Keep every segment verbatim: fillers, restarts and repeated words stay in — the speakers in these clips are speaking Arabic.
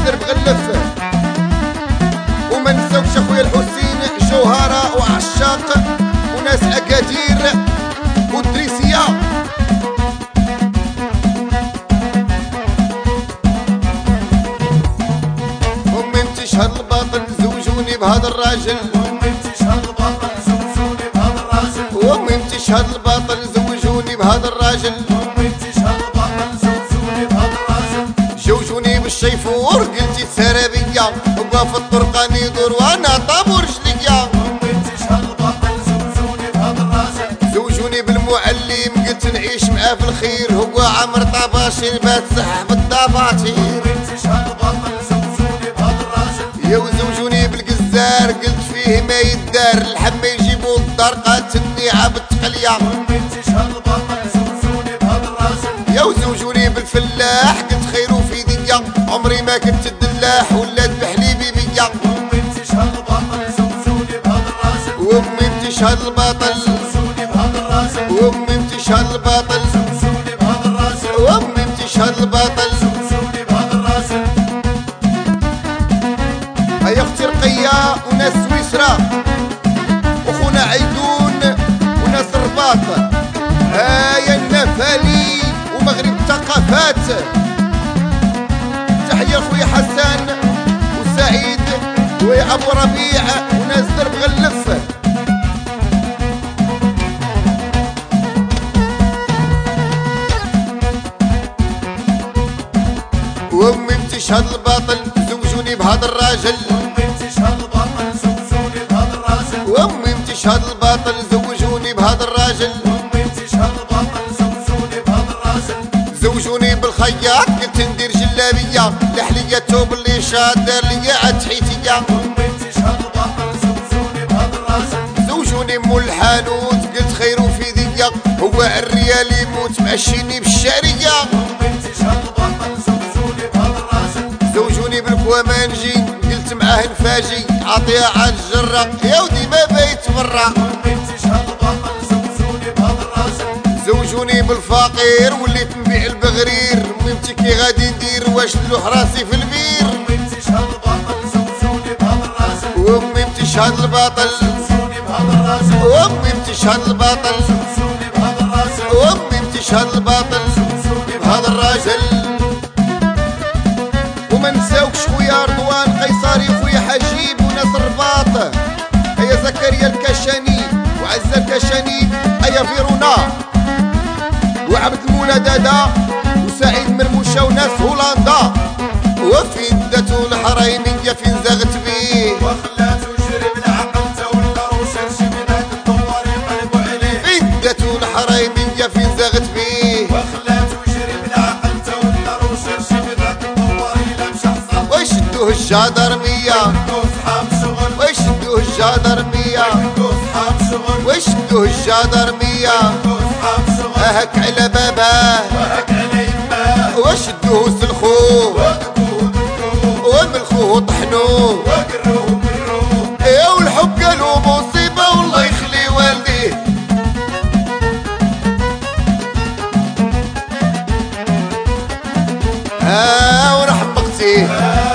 درب غلف. وما نساوش اخويا الحسين جوهرة وعشاق وناس اكادير والدريسية. امي انتشهر الباطل زوجوني بهذا الراجل. امي انتشهر الباطل زوجوني بهذا الراجل. امي انتشهر الباطل زوجوني بهذا الراجل. امي انتشهر الباطل زوجوني بهذا الراجل. جوجوني بالشيفور قلتي سرابية وقف الطرقان يدور وانا طابور رجلية. امي انتشهر الباطل زوجوني بهذا الراجل. زوجوني بالمعلم قلت نعيش معاه في الخير هو عمر طباشير بات سحب الدفاتير. امي انتشهر الباطل زوجوني بهذا الراجل. يا وزوجوني بالقزار قلت فيه ما يدار الحما يجيبوا الدار قاتلني عبد قليا. امي انتشهر الباطل زوجوني بهذا الراجل. يا وزوجوني بالفلاح قلت خيرو في دنيا عمري ما كنت الدلاح ولا ذبح لي بيبيا. امي انتشهر الباطل زوجوني بهذا الراجل. وامي انتشهر الباطل زوجوني بهذا الراجل. وامي انتشهر الباطل زوجوني بهذا الراجل. وامي انتشهر الباطل. زوجوني بهذا الراجل. هيا اختي رقية وناس سويسرا وخونا عيدون وناس الرباط. هيا النفالي ومغرب الثقافات. تحية خويا حسان وسعيد ويا ابو ربيع وناس درب غلف. وامي انتشهر الباطل زوجوني بهذا الراجل. امي انتشهر الباطل زوجوني بهذا الراجل. وامي انتشهر الباطل زوجوني بهذا الراجل. امي انتشهر الباطل زوجوني بهذا الراجل. زوجوني بالخياط قلت ندير جلابيه لحليه توب اللي شادر ليا عتحيتيه. امي انتشهر الباطل زوجوني بهذا الراجل. زوجوني مول الحانوت قلت خيرو في ديا هو الريال يموت ماشيني بالشاريه. امي انتشهر الباطل زوجوني بهذا الراجل. زوجوني بالكوامانجي قلت معاه نفاجي عطيها على الجره يا ودي ما بيت برا. امي انتشهر الباطل زوجوني بهذا الراجل. زوجوني بالفقير وليت نبيع البغرير. ميمتي كي غادي ندير واش نلوح راسي في البير. امي انتشهر الباطل زوجوني بهذا الراجل. وامي انتشهر الباطل زوجوني بهذا الراجل. وامي انتشهر الباطل زوجوني بهذا الراجل. وامي انتشهر الباطل زوجوني بهذا الراجل. وما نساوكش خويا رضوان قيصري خويا حجيب وناس الرباط. هيا زكريا الكشاني وعزة الكشاني هيا فيرونا وعبد المولى دادا وسعيد مرموشة وناس هولندا. وفين داتو الحريمية فين زغت بيه وخلاتو يجري بالعقل تولى وشرشي من هاك الدوار يقلبوا عليه. فين داتو الحريمية فين زغت بيه وخلاتو يجري بالعقل تولى وشرشي من هاك الدوار يلا مشى حصل. ويشدوه الجدرمية كوز حاب شغل. ويشدوه الجدرمية كوز حاب شغل. ويشدوه الجدرمية كوز حاب شغل. اهك على باباه وهك على يماه. وشدوه سلخوه وقفوه بالكوه. وملخوه طحنوه. وقروه مروه. يا والحب قالوا مصيبة والله يخلي والديه. ها ورحمقتيه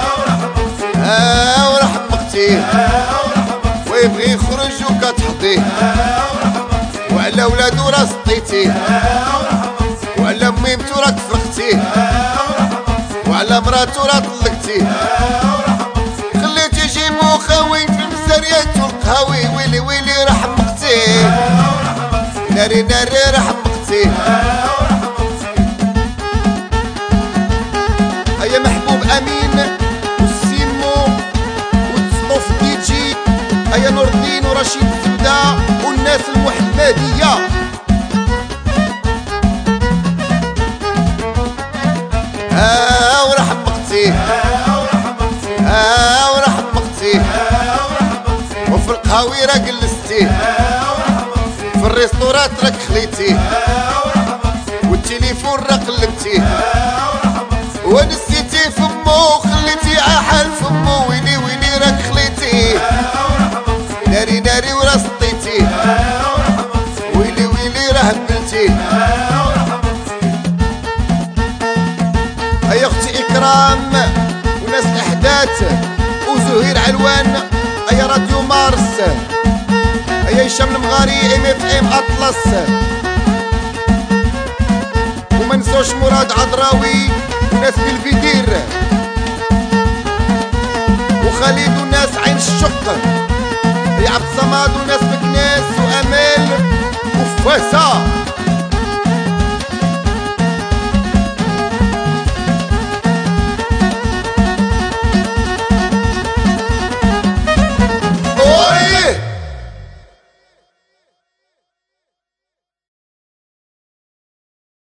ها ورحمقتيه ويبغي يخرج وكتحطيه وعلى ولادو راه سطيتيه وعلى ميمتو راك فرختيه وعلى مراتو راه طلقتيه خليتي جيبو خاوي في المساريات والقهاوي ويلي ويلي رحمقتيه ناري ناري رحمقتيه. هيا محبوب امين والسيمو والصطوف دي جي. هيا نور الدين ورشيد الزبده والناس المحمديه. ها ورحمقتيه ها ورحمقتيه وفي القهاوي راه جلستيه في الريستورات راك خليتيه والتليفون راه قلبتيه ونسيتي فمو خليتي عحل فمو ويلي ويلي راك خليتيه ناري ناري ورا سطيتيه ويلي ويلي راه هبلتيه. هيا اختي اكرام وناس زهير علوان، ايا راديو مارس، ايا هشام المغاري ام اف ام اطلس، وما نسوش مراد عذراوي وناس بالفيدير، وخالد وناس عين الشق، يا عبد الصمد وناس بكناس وامال وفاسه.